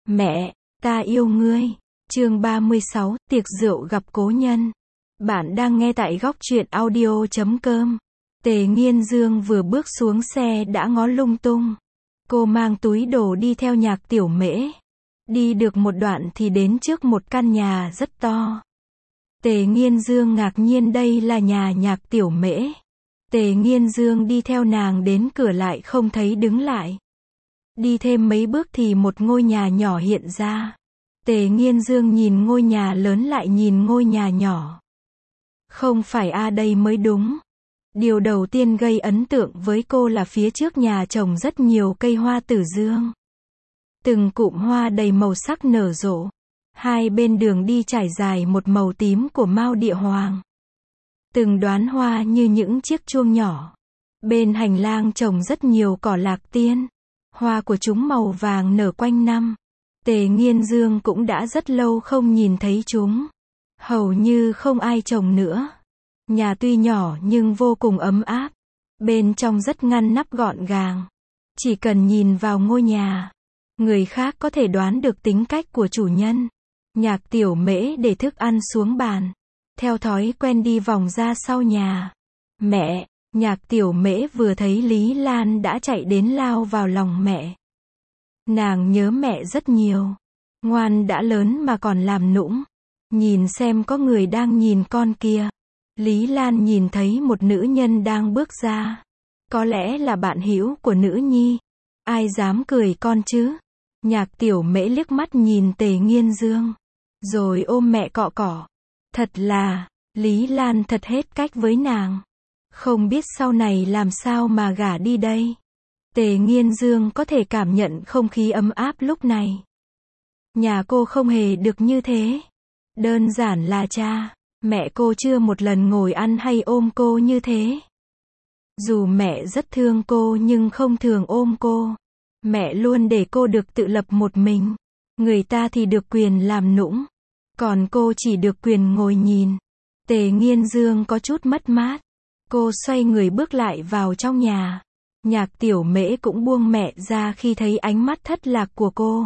Mẹ, ta yêu ngươi. Chương 36, tiệc rượu gặp cố nhân. Bạn đang nghe tại góc truyện audio.com. Tề Nghiên Dương vừa bước xuống xe đã ngó lung tung. Cô mang túi đồ đi theo Nhạc Tiểu Mễ. Đi được một đoạn thì đến trước một căn nhà rất to. Tề Nghiên Dương ngạc nhiên đây là nhà Nhạc Tiểu Mễ. Tề Nghiên Dương đi theo nàng đến cửa lại không thấy đứng lại. Đi thêm mấy bước thì một ngôi nhà nhỏ hiện ra. Tề Nghiên Dương nhìn ngôi nhà lớn lại nhìn ngôi nhà nhỏ. Không phải đây mới đúng. Điều đầu tiên gây ấn tượng với cô là phía trước nhà trồng rất nhiều cây hoa tử dương. Từng cụm hoa đầy màu sắc nở rộ. Hai bên đường đi trải dài một màu tím của mao địa hoàng. Từng đóa hoa như những chiếc chuông nhỏ. Bên hành lang trồng rất nhiều cỏ lạc tiên. Hoa của chúng màu vàng nở quanh năm. Tề Nghiên Dương cũng đã rất lâu không nhìn thấy chúng. Hầu như không ai trồng nữa. Nhà tuy nhỏ nhưng vô cùng ấm áp. Bên trong rất ngăn nắp gọn gàng. Chỉ cần nhìn vào ngôi nhà, người khác có thể đoán được tính cách của chủ nhân. Nhạc Tiểu Mễ để thức ăn xuống bàn. Theo thói quen đi vòng ra sau nhà. Mẹ, Nhạc Tiểu Mễ vừa thấy Lý Lan đã chạy đến lao vào lòng mẹ. Nàng nhớ mẹ rất nhiều. Ngoan đã lớn mà còn làm nũng. Nhìn xem có người đang nhìn con kia. Lý Lan nhìn thấy một nữ nhân đang bước ra. Có lẽ là bạn hữu của nữ nhi. Ai dám cười con chứ? Nhạc Tiểu Mễ liếc mắt nhìn Tề Nghiên Dương. Rồi ôm mẹ cọ cọ. Thật là, Lý Lan thật hết cách với nàng. Không biết sau này làm sao mà gả đi đây. Tề Nghiên Dương có thể cảm nhận không khí ấm áp lúc này. Nhà cô không hề được như thế. Đơn giản là cha, mẹ cô chưa một lần ngồi ăn hay ôm cô như thế. Dù mẹ rất thương cô nhưng không thường ôm cô. Mẹ luôn để cô được tự lập một mình. Người ta thì được quyền làm nũng. Còn cô chỉ được quyền ngồi nhìn. Tề Nghiên Dương có chút mất mát. Cô xoay người bước lại vào trong nhà. Nhạc Tiểu Mễ cũng buông mẹ ra khi thấy ánh mắt thất lạc của cô.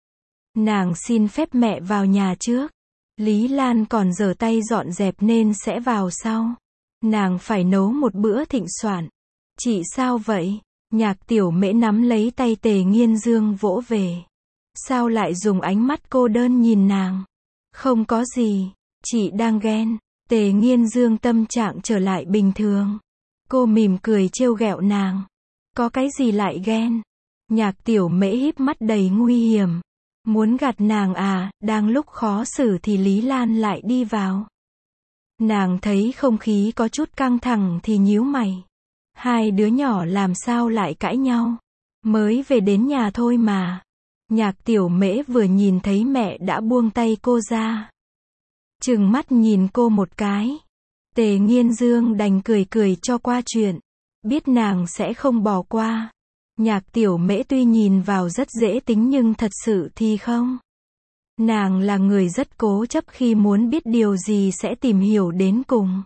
Nàng xin phép mẹ vào nhà trước. Lý Lan còn giở tay dọn dẹp nên sẽ vào sau. Nàng phải nấu một bữa thịnh soạn. Chị sao vậy? Nhạc Tiểu Mễ nắm lấy tay Tề Nghiên Dương vỗ về. Sao lại dùng ánh mắt cô đơn nhìn nàng? Không có gì, chị đang ghen. Tề Nghiên Dương tâm trạng trở lại bình thường. Cô mỉm cười trêu ghẹo nàng. Có cái gì lại ghen? Nhạc Tiểu Mễ híp mắt đầy nguy hiểm. Muốn gạt nàng à? Đang lúc khó xử thì Lý Lan lại đi vào. Nàng thấy không khí có chút căng thẳng thì nhíu mày. Hai đứa nhỏ làm sao lại cãi nhau? Mới về đến nhà thôi mà. Nhạc Tiểu Mễ vừa nhìn thấy mẹ đã buông tay cô ra. Trừng mắt nhìn cô một cái. Tề Nghiên Dương đành cười cười cho qua chuyện. Biết nàng sẽ không bỏ qua. Nhạc Tiểu Mễ tuy nhìn vào rất dễ tính nhưng thật sự thì không. Nàng là người rất cố chấp khi muốn biết điều gì sẽ tìm hiểu đến cùng.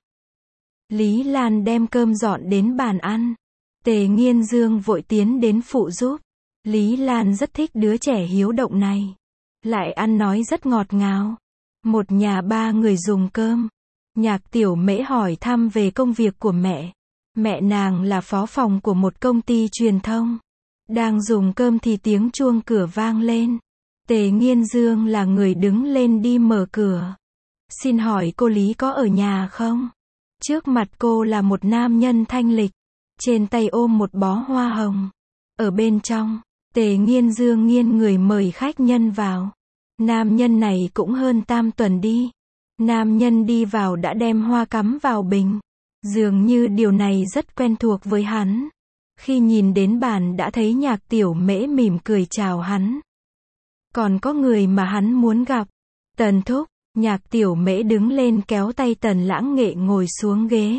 Lý Lan đem cơm dọn đến bàn ăn. Tề Nghiên Dương vội tiến đến phụ giúp. Lý Lan rất thích đứa trẻ hiếu động này. Lại ăn nói rất ngọt ngào. Một nhà ba người dùng cơm. Nhạc Tiểu Mễ hỏi thăm về công việc của mẹ. Mẹ nàng là phó phòng của một công ty truyền thông. Đang dùng cơm thì tiếng chuông cửa vang lên. Tề Nghiên Dương là người đứng lên đi mở cửa. Xin hỏi cô Lý có ở nhà không? Trước mặt cô là một nam nhân thanh lịch. Trên tay ôm một bó hoa hồng. Ở bên trong, Tề Nghiên Dương nghiêng người mời khách nhân vào. Nam nhân này cũng hơn tam tuần đi. Nam nhân đi vào đã đem hoa cắm vào bình. Dường như điều này rất quen thuộc với hắn. Khi nhìn đến bàn đã thấy Nhạc Tiểu Mễ mỉm cười chào hắn. Còn có người mà hắn muốn gặp. Tần thúc. Nhạc Tiểu Mễ đứng lên kéo tay Tần Lãng Nghệ ngồi xuống ghế.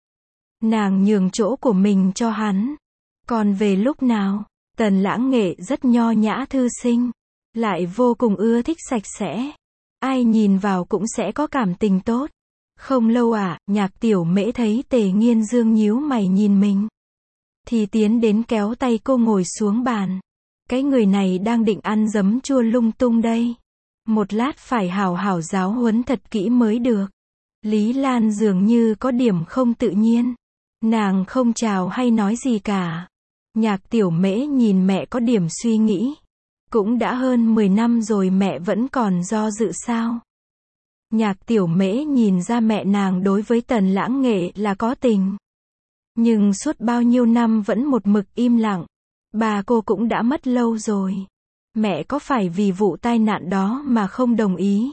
Nàng nhường chỗ của mình cho hắn. Còn về lúc nào, Tần Lãng Nghệ rất nho nhã thư sinh. Lại vô cùng ưa thích sạch sẽ. Ai nhìn vào cũng sẽ có cảm tình tốt. Không lâu Nhạc Tiểu Mễ thấy Tề Nghiên Dương nhíu mày nhìn mình. Thì tiến đến kéo tay cô ngồi xuống bàn. Cái người này đang định ăn giấm chua lung tung đây. Một lát phải hảo hảo giáo huấn thật kỹ mới được. Lý Lan dường như có điểm không tự nhiên. Nàng không chào hay nói gì cả. Nhạc Tiểu Mễ nhìn mẹ có điểm suy nghĩ. Cũng đã hơn 10 năm rồi mẹ vẫn còn do dự sao? Nhạc Tiểu Mễ nhìn ra mẹ nàng đối với Tần Lãng Nghệ là có tình. Nhưng suốt bao nhiêu năm vẫn một mực im lặng. Bà cô cũng đã mất lâu rồi. Mẹ có phải vì vụ tai nạn đó mà không đồng ý?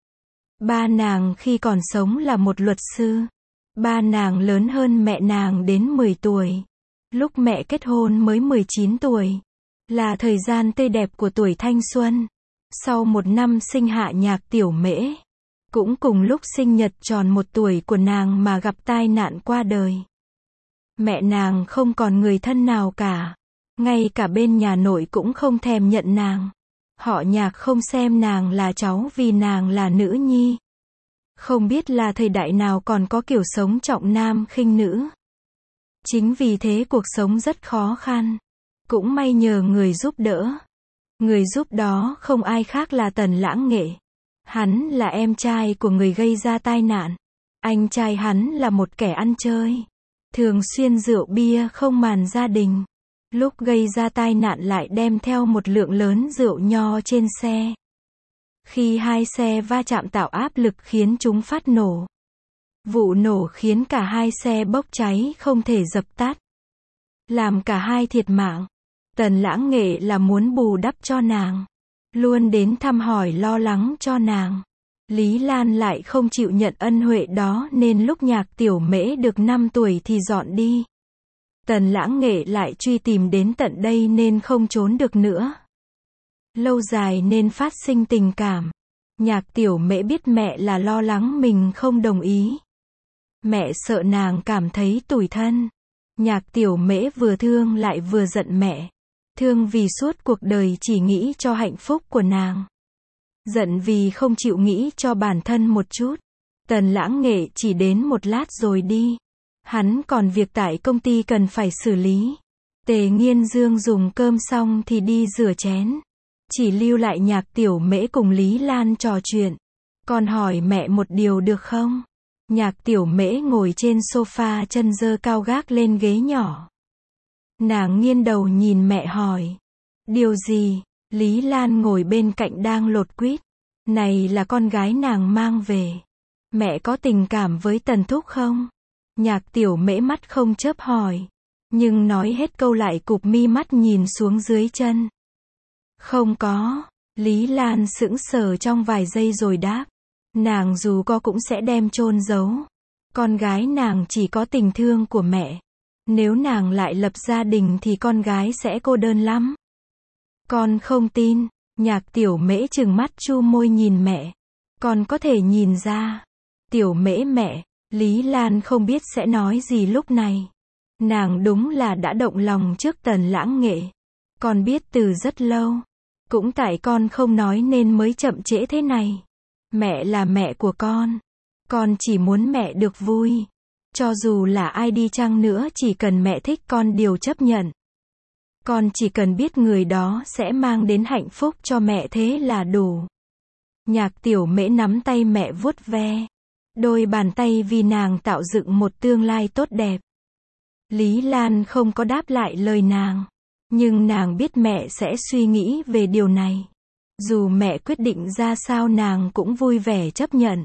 Ba nàng khi còn sống là một luật sư. Ba nàng lớn hơn mẹ nàng đến 10 tuổi. Lúc mẹ kết hôn mới 19 tuổi. Là thời gian tươi đẹp của tuổi thanh xuân. Sau một năm sinh hạ Nhạc Tiểu Mễ. Cũng cùng lúc sinh nhật tròn 1 tuổi của nàng mà gặp tai nạn qua đời. Mẹ nàng không còn người thân nào cả. Ngay cả bên nhà nội cũng không thèm nhận nàng. Họ Nhạc không xem nàng là cháu vì nàng là nữ nhi. Không biết là thời đại nào còn có kiểu sống trọng nam khinh nữ. Chính vì thế cuộc sống rất khó khăn. Cũng may nhờ người giúp đỡ. Người giúp đó không ai khác là Tần Lãng Nghệ. Hắn là em trai của người gây ra tai nạn. Anh trai hắn là một kẻ ăn chơi. Thường xuyên rượu bia không màng gia đình. Lúc gây ra tai nạn lại đem theo một lượng lớn rượu nho trên xe. Khi hai xe va chạm tạo áp lực khiến chúng phát nổ. Vụ nổ khiến cả hai xe bốc cháy không thể dập tắt. Làm cả hai thiệt mạng. Tần Lãng Nghệ là muốn bù đắp cho nàng. Luôn đến thăm hỏi lo lắng cho nàng. Lý Lan lại không chịu nhận ân huệ đó nên lúc Nhạc Tiểu Mễ được 5 tuổi thì dọn đi. Tần Lãng Nghệ lại truy tìm đến tận đây nên không trốn được nữa. Lâu dài nên phát sinh tình cảm. Nhạc Tiểu Mễ biết mẹ là lo lắng mình không đồng ý. Mẹ sợ nàng cảm thấy tủi thân. Nhạc Tiểu Mễ vừa thương lại vừa giận mẹ. Thương vì suốt cuộc đời chỉ nghĩ cho hạnh phúc của nàng. Giận vì không chịu nghĩ cho bản thân một chút. Tần Lãng Nghệ chỉ đến một lát rồi đi. Hắn còn việc tại công ty cần phải xử lý. Tề Nghiên Dương dùng cơm xong thì đi rửa chén. Chỉ lưu lại Nhạc Tiểu Mễ cùng Lý Lan trò chuyện. Con hỏi mẹ một điều được không? Nhạc Tiểu Mễ ngồi trên sofa chân giơ cao gác lên ghế nhỏ. Nàng nghiêng đầu nhìn mẹ hỏi. Điều gì? Lý Lan ngồi bên cạnh đang lột quýt. Này là con gái nàng mang về. Mẹ có tình cảm với Tần Thúc không? Nhạc Tiểu Mễ mắt không chớp hỏi. Nhưng nói hết câu lại cụp mi mắt nhìn xuống dưới chân. Không có. Lý Lan sững sờ trong vài giây rồi đáp. Nàng dù có cũng sẽ đem chôn giấu. Con gái nàng chỉ có tình thương của mẹ. Nếu nàng lại lập gia đình thì con gái sẽ cô đơn lắm. Con không tin. Nhạc Tiểu Mễ trừng mắt chu môi nhìn mẹ. Con có thể nhìn ra. Tiểu Mễ mẹ. Lý Lan không biết sẽ nói gì lúc này. Nàng đúng là đã động lòng trước Tần Lãng Nghệ. Con biết từ rất lâu. Cũng tại con không nói nên mới chậm trễ thế này. Mẹ là mẹ của con. Con chỉ muốn mẹ được vui. Cho dù là ai đi chăng nữa chỉ cần mẹ thích con đều chấp nhận. Con chỉ cần biết người đó sẽ mang đến hạnh phúc cho mẹ thế là đủ. Nhạc Tiểu Mễ nắm tay mẹ vuốt ve. Đôi bàn tay vì nàng tạo dựng một tương lai tốt đẹp. Lý Lan không có đáp lại lời nàng. Nhưng nàng biết mẹ sẽ suy nghĩ về điều này. Dù mẹ quyết định ra sao nàng cũng vui vẻ chấp nhận.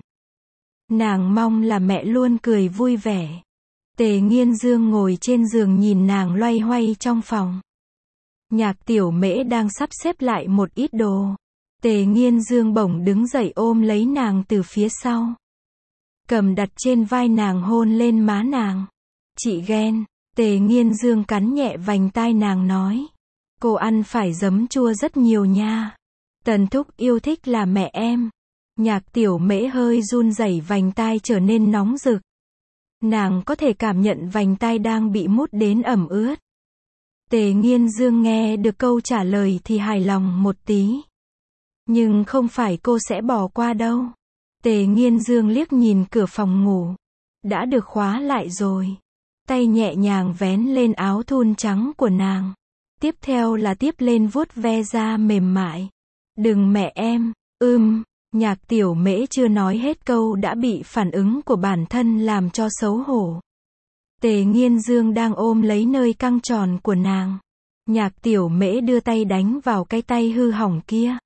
Nàng mong là mẹ luôn cười vui vẻ. Tề Nghiên Dương ngồi trên giường nhìn nàng loay hoay trong phòng. Nhạc Tiểu Mễ đang sắp xếp lại một ít đồ. Tề Nghiên Dương bỗng đứng dậy ôm lấy nàng từ phía sau. Cầm đặt trên vai nàng hôn lên má nàng. Chị ghen. Tề Nghiên Dương cắn nhẹ vành tai nàng nói. Cô ăn phải giấm chua rất nhiều nha. Tần Thúc yêu thích là mẹ em. Nhạc Tiểu Mễ hơi run rẩy vành tai trở nên nóng rực. Nàng có thể cảm nhận vành tai đang bị mút đến ẩm ướt. Tề Nghiên Dương nghe được câu trả lời thì hài lòng một tí. Nhưng không phải cô sẽ bỏ qua đâu. Tề Nghiên Dương liếc nhìn cửa phòng ngủ. Đã được khóa lại rồi. Tay nhẹ nhàng vén lên áo thun trắng của nàng. Tiếp theo là tiếp lên vuốt ve da mềm mại. Đừng mẹ em, Nhạc Tiểu Mễ chưa nói hết câu đã bị phản ứng của bản thân làm cho xấu hổ. Tề Nghiên Dương đang ôm lấy nơi căng tròn của nàng. Nhạc Tiểu Mễ đưa tay đánh vào cái tay hư hỏng kia.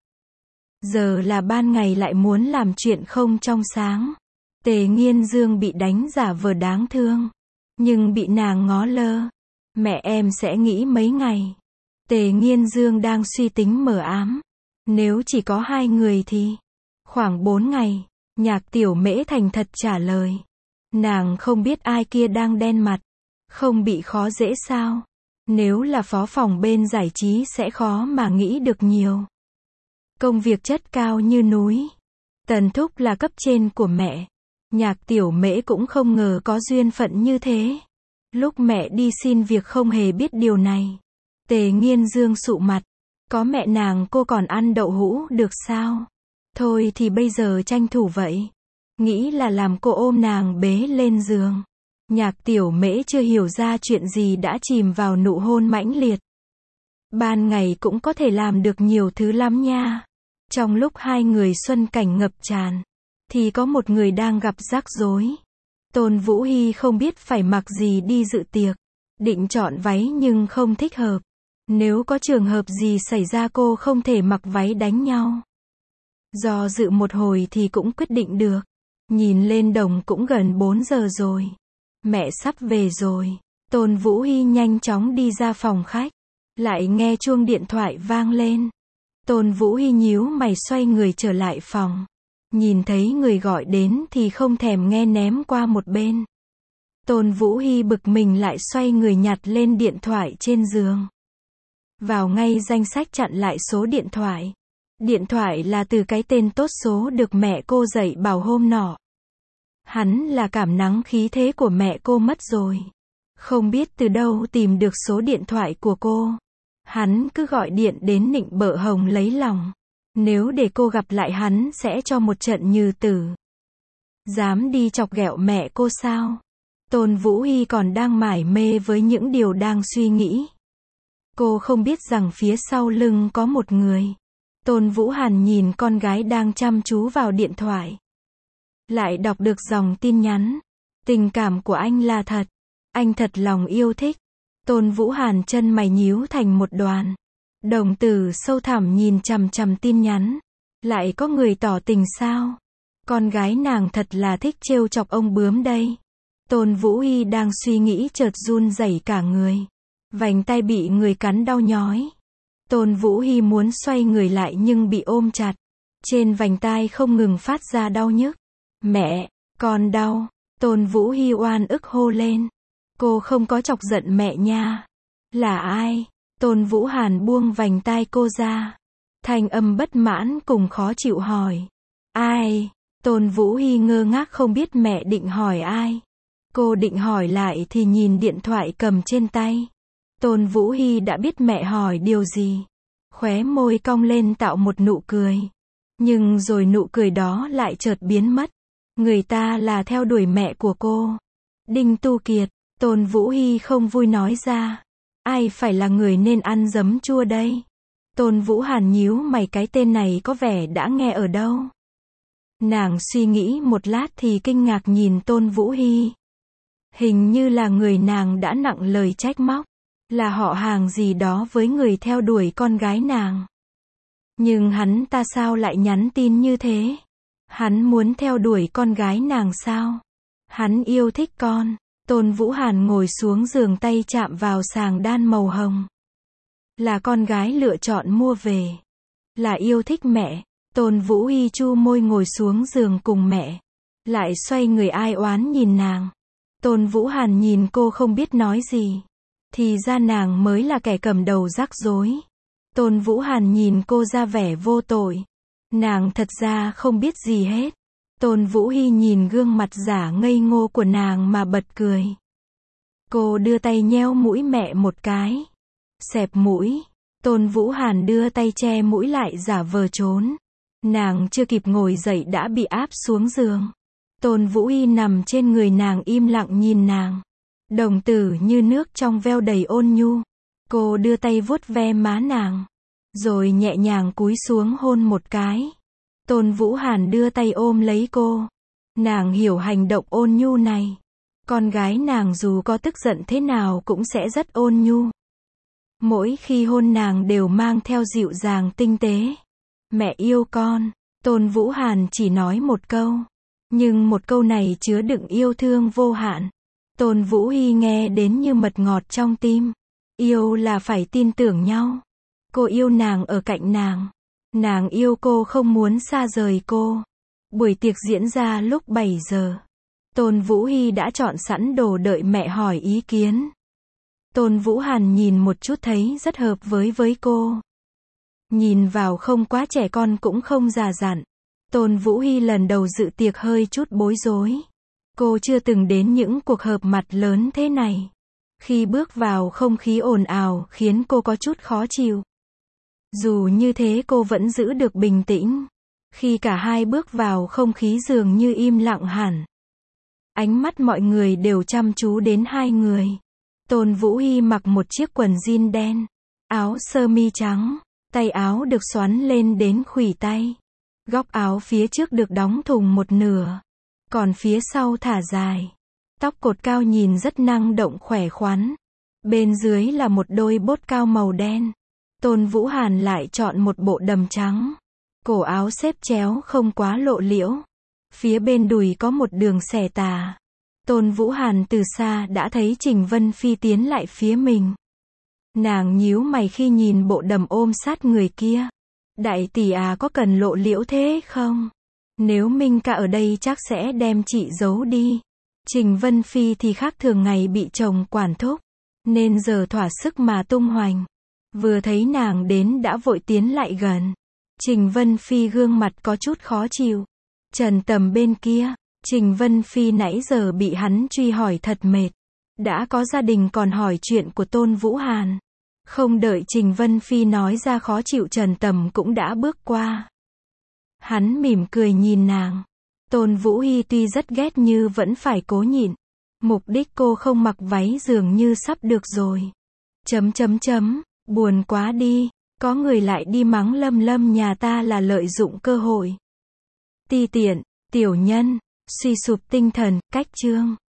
Giờ là ban ngày lại muốn làm chuyện không trong sáng. Tề Nghiên Dương bị đánh giả vờ đáng thương. Nhưng bị nàng ngó lơ. Mẹ em sẽ nghĩ mấy ngày. Tề Nghiên Dương đang suy tính mờ ám. Nếu chỉ có 2 người thì khoảng 4 ngày. Nhạc Tiểu Mễ thành thật trả lời. Nàng không biết ai kia đang đen mặt. Không bị khó dễ sao? Nếu là phó phòng bên giải trí sẽ khó mà nghĩ được nhiều. Công việc chất cao như núi. Tần Thúc là cấp trên của mẹ. Nhạc Tiểu Mễ cũng không ngờ có duyên phận như thế. Lúc mẹ đi xin việc không hề biết điều này. Tề Nghiên Dương sụ mặt. Có mẹ nàng cô còn ăn đậu hũ được sao? Thôi thì bây giờ tranh thủ vậy. Nghĩ là làm cô ôm nàng bế lên giường. Nhạc Tiểu Mễ chưa hiểu ra chuyện gì đã chìm vào nụ hôn mãnh liệt. Ban ngày cũng có thể làm được nhiều thứ lắm nha. Trong lúc 2 người xuân cảnh ngập tràn, thì có một người đang gặp rắc rối. Tôn Vũ Hy không biết phải mặc gì đi dự tiệc. Định chọn váy nhưng không thích hợp. Nếu có trường hợp gì xảy ra cô không thể mặc váy đánh nhau. Do dự một hồi thì cũng quyết định được. Nhìn lên đồng cũng gần 4 giờ rồi. Mẹ sắp về rồi. Tôn Vũ Hy nhanh chóng đi ra phòng khách. Lại nghe chuông điện thoại vang lên. Tôn Vũ Hy nhíu mày xoay người trở lại phòng. Nhìn thấy người gọi đến thì không thèm nghe ném qua một bên. Tôn Vũ Hy bực mình lại xoay người nhặt lên điện thoại trên giường. Vào ngay danh sách chặn lại số điện thoại. Điện thoại là từ cái tên tốt số được mẹ cô dạy bảo hôm nọ. Hắn là cảm nắng khí thế của mẹ cô mất rồi. Không biết từ đâu tìm được số điện thoại của cô. Hắn cứ gọi điện đến nịnh bợ Hồng lấy lòng. Nếu để cô gặp lại hắn sẽ cho một trận như tử. Dám đi chọc ghẹo mẹ cô sao? Tôn Vũ Hy còn đang mải mê với những điều đang suy nghĩ. Cô không biết rằng phía sau lưng có một người. Tôn Vũ Hàn nhìn con gái đang chăm chú vào điện thoại. Lại đọc được dòng tin nhắn. Tình cảm của anh là thật. Anh thật lòng yêu thích. Tôn Vũ Hàn chân mày nhíu thành một đoàn. Đồng tử sâu thẳm nhìn chằm chằm tin nhắn. Lại có người tỏ tình sao? Con gái nàng thật là thích trêu chọc ông bướm đây. Tôn Vũ Hy đang suy nghĩ chợt run rẩy cả người. Vành tay bị người cắn đau nhói. Tôn Vũ Hy muốn xoay người lại nhưng bị ôm chặt. Trên vành tai không ngừng phát ra đau nhức. Mẹ, con đau. Tôn Vũ Hy oan ức hô lên. Cô không có chọc giận mẹ nha. Là ai? Tôn Vũ Hàn buông vành tai cô ra. Thanh âm bất mãn cùng khó chịu hỏi. Ai? Tôn Vũ Hy ngơ ngác không biết mẹ định hỏi ai. Cô định hỏi lại thì nhìn điện thoại cầm trên tay. Tôn Vũ Hy đã biết mẹ hỏi điều gì. Khóe môi cong lên tạo một nụ cười. Nhưng rồi nụ cười đó lại chợt biến mất. Người ta là theo đuổi mẹ của cô. Đinh Tu Kiệt. Tôn Vũ Hy không vui nói ra. Ai phải là người nên ăn giấm chua đây? Tôn Vũ Hàn nhíu mày, cái tên này có vẻ đã nghe ở đâu. Nàng suy nghĩ một lát thì kinh ngạc nhìn Tôn Vũ Hy. Hình như là người nàng đã nặng lời trách móc. Là họ hàng gì đó với người theo đuổi con gái nàng. Nhưng hắn ta sao lại nhắn tin như thế? Hắn muốn theo đuổi con gái nàng sao? Hắn yêu thích con. Tôn Vũ Hàn ngồi xuống giường, tay chạm vào sàng đan màu hồng. Là con gái lựa chọn mua về. Là yêu thích mẹ. Tôn Vũ Hy chu môi ngồi xuống giường cùng mẹ. Lại xoay người ai oán nhìn nàng. Tôn Vũ Hàn nhìn cô không biết nói gì. Thì ra nàng mới là kẻ cầm đầu rắc rối. Tôn Vũ Hàn nhìn cô ra vẻ vô tội. Nàng thật ra không biết gì hết. Tôn Vũ Hy nhìn gương mặt giả ngây ngô của nàng mà bật cười. Cô đưa tay nhéo mũi mẹ một cái. Xẹp mũi. Tôn Vũ Hàn đưa tay che mũi lại giả vờ trốn. Nàng chưa kịp ngồi dậy đã bị áp xuống giường. Tôn Vũ Hy nằm trên người nàng im lặng nhìn nàng. Đồng tử như nước trong veo đầy ôn nhu. Cô đưa tay vuốt ve má nàng, rồi nhẹ nhàng cúi xuống hôn một cái. Tôn Vũ Hàn đưa tay ôm lấy cô. Nàng hiểu hành động ôn nhu này. Con gái nàng dù có tức giận thế nào cũng sẽ rất ôn nhu. Mỗi khi hôn nàng đều mang theo dịu dàng tinh tế. Mẹ yêu con. Tôn Vũ Hàn chỉ nói một câu. Nhưng một câu này chứa đựng yêu thương vô hạn. Tôn Vũ Hy nghe đến như mật ngọt trong tim. Yêu là phải tin tưởng nhau. Cô yêu nàng ở cạnh nàng. Nàng yêu cô không muốn xa rời cô. Buổi tiệc diễn ra lúc 7 giờ. Tôn Vũ Hy đã chọn sẵn đồ đợi mẹ hỏi ý kiến. Tôn Vũ Hàn nhìn một chút thấy rất hợp với cô. Nhìn vào không quá trẻ con cũng không già dặn. Tôn Vũ Hy lần đầu dự tiệc hơi chút bối rối. Cô chưa từng đến những cuộc họp mặt lớn thế này. Khi bước vào không khí ồn ào khiến cô có chút khó chịu. Dù như thế cô vẫn giữ được bình tĩnh. Khi cả hai bước vào không khí dường như im lặng hẳn. Ánh mắt mọi người đều chăm chú đến hai người. Tôn Vũ Hy mặc một chiếc quần jean đen, áo sơ mi trắng, tay áo được xoắn lên đến khuỷu tay. Góc áo phía trước được đóng thùng một nửa, còn phía sau thả dài. Tóc cột cao nhìn rất năng động khỏe khoắn. Bên dưới là một đôi bốt cao màu đen. Tôn Vũ Hàn lại chọn một bộ đầm trắng. Cổ áo xếp chéo không quá lộ liễu. Phía bên đùi có một đường xẻ tà. Tôn Vũ Hàn từ xa đã thấy Trình Vân Phi tiến lại phía mình. Nàng nhíu mày khi nhìn bộ đầm ôm sát người kia. Đại tỷ à, có cần lộ liễu thế không? Nếu Minh ca ở đây chắc sẽ đem chị giấu đi. Trình Vân Phi thì khác thường ngày bị chồng quản thúc, nên giờ thỏa sức mà tung hoành. Vừa thấy nàng đến đã vội tiến lại gần. Trình Vân Phi gương mặt có chút khó chịu. Trần Tầm bên kia, Trình Vân Phi nãy giờ bị hắn truy hỏi thật mệt. Đã có gia đình còn hỏi chuyện của Tôn Vũ Hàn. Không đợi Trình Vân Phi nói ra khó chịu, Trần Tầm cũng đã bước qua. Hắn mỉm cười nhìn nàng. Tôn Vũ Hy tuy rất ghét nhưng vẫn phải cố nhịn. Mục đích cô không mặc váy dường như sắp được rồi. Buồn quá đi. Có người lại đi mắng Lâm Lâm nhà ta là lợi dụng cơ hội. Ti tiện, tiểu nhân, suy sụp tinh thần, cách chương.